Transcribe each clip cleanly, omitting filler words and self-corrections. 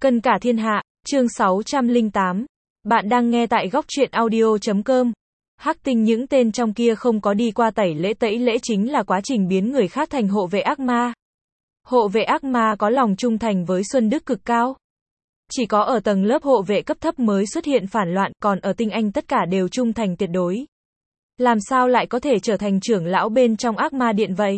Cân cả thiên hạ, chương 608. Bạn đang nghe tại góc truyện audio.com. Hắc tinh những tên trong kia không có đi qua tẩy lễ chính là quá trình biến người khác thành hộ vệ ác ma. Hộ vệ ác ma có lòng trung thành với Xuân Đức cực cao. Chỉ có ở tầng lớp hộ vệ cấp thấp mới xuất hiện phản loạn, còn ở tinh anh tất cả đều trung thành tuyệt đối. Làm sao lại có thể trở thành trưởng lão bên trong ác ma điện vậy?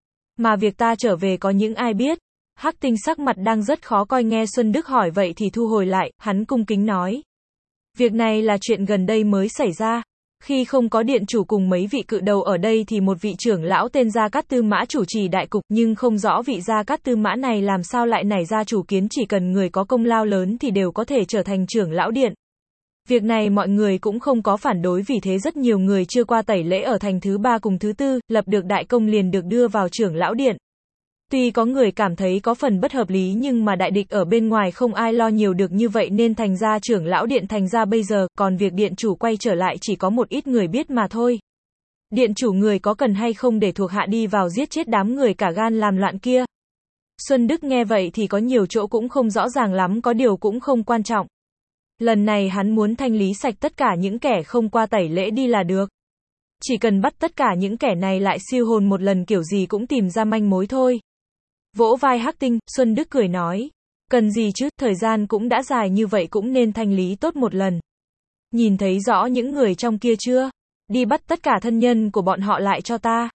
Mà việc ta trở về có những ai biết? Hắc tinh sắc mặt đang rất khó coi nghe Xuân Đức hỏi vậy thì thu hồi lại, hắn cung kính nói. Việc này là chuyện gần đây mới xảy ra. Khi không có điện chủ cùng mấy vị cự đầu ở đây thì một vị trưởng lão tên Gia Cát Tư Mã chủ trì đại cục, nhưng không rõ vị Gia Cát Tư Mã này làm sao lại nảy ra chủ kiến chỉ cần người có công lao lớn thì đều có thể trở thành trưởng lão điện. Việc này mọi người cũng không có phản đối vì thế rất nhiều người chưa qua tẩy lễ ở thành thứ 3 cùng thứ 4, lập được đại công liền được đưa vào trưởng lão điện. Tuy có người cảm thấy có phần bất hợp lý nhưng mà đại địch ở bên ngoài không ai lo nhiều được như vậy nên thành ra trưởng lão điện thành ra bây giờ, còn việc điện chủ quay trở lại chỉ có một ít người biết mà thôi. Điện chủ người có cần hay không để thuộc hạ đi vào giết chết đám người cả gan làm loạn kia? Xuân Đức nghe vậy thì có nhiều chỗ cũng không rõ ràng lắm, có điều cũng không quan trọng. Lần này hắn muốn thanh lý sạch tất cả những kẻ không qua tẩy lễ đi là được. Chỉ cần bắt tất cả những kẻ này lại siêu hồn một lần kiểu gì cũng tìm ra manh mối thôi. Vỗ vai Hắc tinh, Xuân Đức cười nói. Cần gì chứ, thời gian cũng đã dài như vậy cũng nên thanh lý tốt một lần. Nhìn thấy rõ những người trong kia chưa? Đi bắt tất cả thân nhân của bọn họ lại cho ta.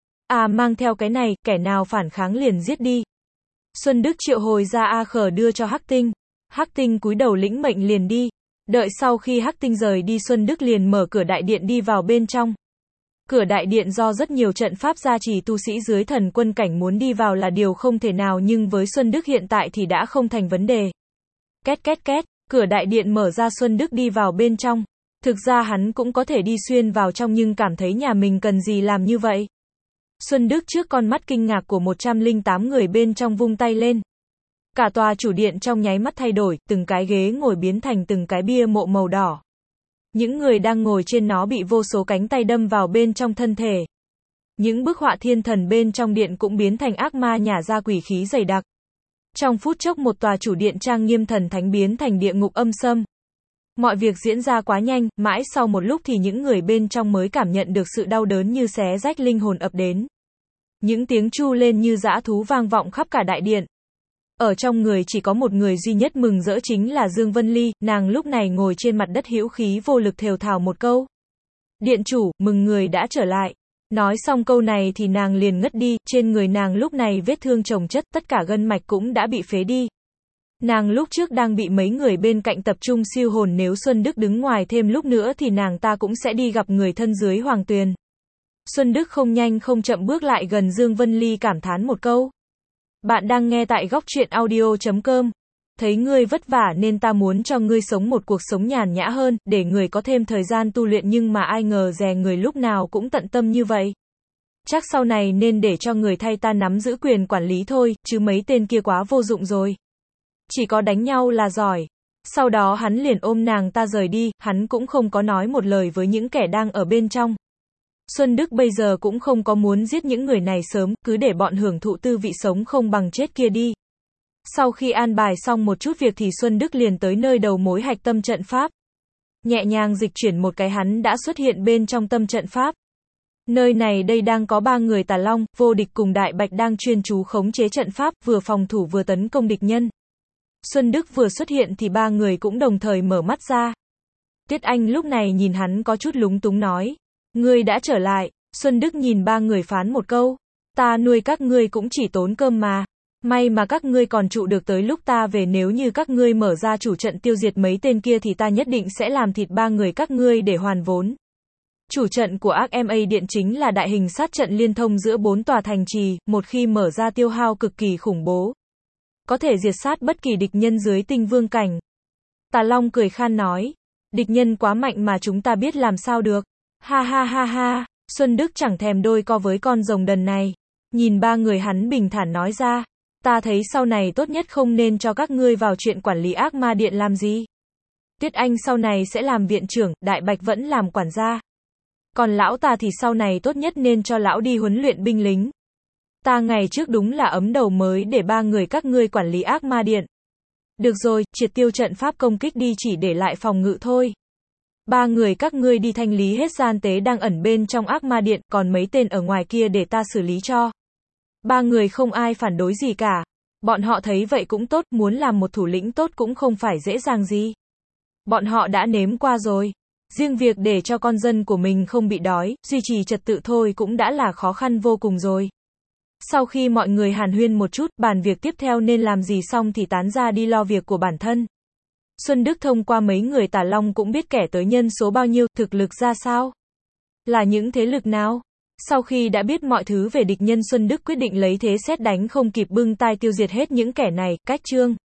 À mang theo cái này, kẻ nào phản kháng liền giết đi. Xuân Đức triệu hồi ra A Khở đưa cho Hắc tinh. Hắc tinh cúi đầu lĩnh mệnh liền đi. Đợi sau khi Hắc tinh rời đi Xuân Đức liền mở cửa đại điện đi vào bên trong. Cửa đại điện do rất nhiều trận pháp gia trì tu sĩ dưới thần quân cảnh muốn đi vào là điều không thể nào nhưng với Xuân Đức hiện tại thì đã không thành vấn đề. Két két két, cửa đại điện mở ra Xuân Đức đi vào bên trong. Thực ra hắn cũng có thể đi xuyên vào trong nhưng cảm thấy nhà mình cần gì làm như vậy. Xuân Đức trước con mắt kinh ngạc của 108 người bên trong vung tay lên. Cả tòa chủ điện trong nháy mắt thay đổi, từng cái ghế ngồi biến thành từng cái bia mộ màu đỏ. Những người đang ngồi trên nó bị vô số cánh tay đâm vào bên trong thân thể. Những bức họa thiên thần bên trong điện cũng biến thành ác ma nhả ra quỷ khí dày đặc. Trong phút chốc một tòa chủ điện trang nghiêm thần thánh biến thành địa ngục âm xâm. Mọi việc diễn ra quá nhanh, mãi sau một lúc thì những người bên trong mới cảm nhận được sự đau đớn như xé rách linh hồn ập đến. Những tiếng tru lên như dã thú vang vọng khắp cả đại điện. Ở trong người chỉ có một người duy nhất mừng rỡ chính là Dương Vân Ly, nàng lúc này ngồi trên mặt đất hữu khí vô lực thều thào một câu. Điện chủ, mừng người đã trở lại. Nói xong câu này thì nàng liền ngất đi, trên người nàng lúc này vết thương chồng chất, tất cả gân mạch cũng đã bị phế đi. Nàng lúc trước đang bị mấy người bên cạnh tập trung siêu hồn, nếu Xuân Đức đứng ngoài thêm lúc nữa thì nàng ta cũng sẽ đi gặp người thân dưới hoàng tuyền. Xuân Đức không nhanh không chậm bước lại gần Dương Vân Ly cảm thán một câu. Bạn đang nghe tại góc truyện audio.com. Thấy ngươi vất vả nên ta muốn cho ngươi sống một cuộc sống nhàn nhã hơn, để người có thêm thời gian tu luyện nhưng mà ai ngờ dè người lúc nào cũng tận tâm như vậy. Chắc sau này nên để cho người thay ta nắm giữ quyền quản lý thôi, chứ mấy tên kia quá vô dụng rồi. Chỉ có đánh nhau là giỏi. Sau đó hắn liền ôm nàng ta rời đi, hắn cũng không có nói một lời với những kẻ đang ở bên trong. Xuân Đức bây giờ cũng không có muốn giết những người này sớm, cứ để bọn hưởng thụ tư vị sống không bằng chết kia đi. Sau khi an bài xong một chút việc thì Xuân Đức liền tới nơi đầu mối hạch tâm trận pháp. Nhẹ nhàng dịch chuyển một cái hắn đã xuất hiện bên trong tâm trận pháp. Nơi này đây đang có 3 người Tà Long, Vô Địch cùng Đại Bạch đang chuyên chú khống chế trận pháp, vừa phòng thủ vừa tấn công địch nhân. Xuân Đức vừa xuất hiện thì 3 người cũng đồng thời mở mắt ra. Tiết Anh lúc này nhìn hắn có chút lúng túng nói. Ngươi đã trở lại. Xuân Đức nhìn 3 người phán một câu. Ta nuôi các ngươi cũng chỉ tốn cơm mà. May mà các ngươi còn trụ được tới lúc ta về, nếu như các ngươi mở ra chủ trận tiêu diệt mấy tên kia thì ta nhất định sẽ làm thịt 3 người các ngươi để hoàn vốn. Chủ trận của Ác Ma Điện chính là đại hình sát trận liên thông giữa 4 tòa thành trì, một khi mở ra tiêu hao cực kỳ khủng bố. Có thể diệt sát bất kỳ địch nhân dưới tinh vương cảnh. Tà Long cười khan nói. Địch nhân quá mạnh mà chúng ta biết làm sao được. Ha ha ha ha, Xuân Đức chẳng thèm đôi co với con rồng đần này. Nhìn 3 người hắn bình thản nói ra. Ta thấy sau này tốt nhất không nên cho các ngươi vào chuyện quản lý ác ma điện làm gì. Tiết Anh sau này sẽ làm viện trưởng, Đại Bạch vẫn làm quản gia. Còn lão ta thì sau này tốt nhất nên cho lão đi huấn luyện binh lính. Ta ngày trước đúng là ấm đầu mới để 3 người các ngươi quản lý ác ma điện. Được rồi, triệt tiêu trận pháp công kích đi, chỉ để lại phòng ngự thôi. 3 người các ngươi đi thanh lý hết gian tế đang ẩn bên trong ác ma điện, còn mấy tên ở ngoài kia để ta xử lý cho. 3 người không ai phản đối gì cả. Bọn họ thấy vậy cũng tốt, muốn làm một thủ lĩnh tốt cũng không phải dễ dàng gì. Bọn họ đã nếm qua rồi. Riêng việc để cho con dân của mình không bị đói, duy trì trật tự thôi cũng đã là khó khăn vô cùng rồi. Sau khi mọi người hàn huyên một chút, bàn việc tiếp theo nên làm gì xong thì tán ra đi lo việc của bản thân. Xuân Đức thông qua mấy người Tà Long cũng biết kẻ tới nhân số bao nhiêu, thực lực ra sao. Là những thế lực nào? Sau khi đã biết mọi thứ về địch nhân, Xuân Đức quyết định lấy thế sét đánh không kịp bưng tai tiêu diệt hết những kẻ này. Cách chương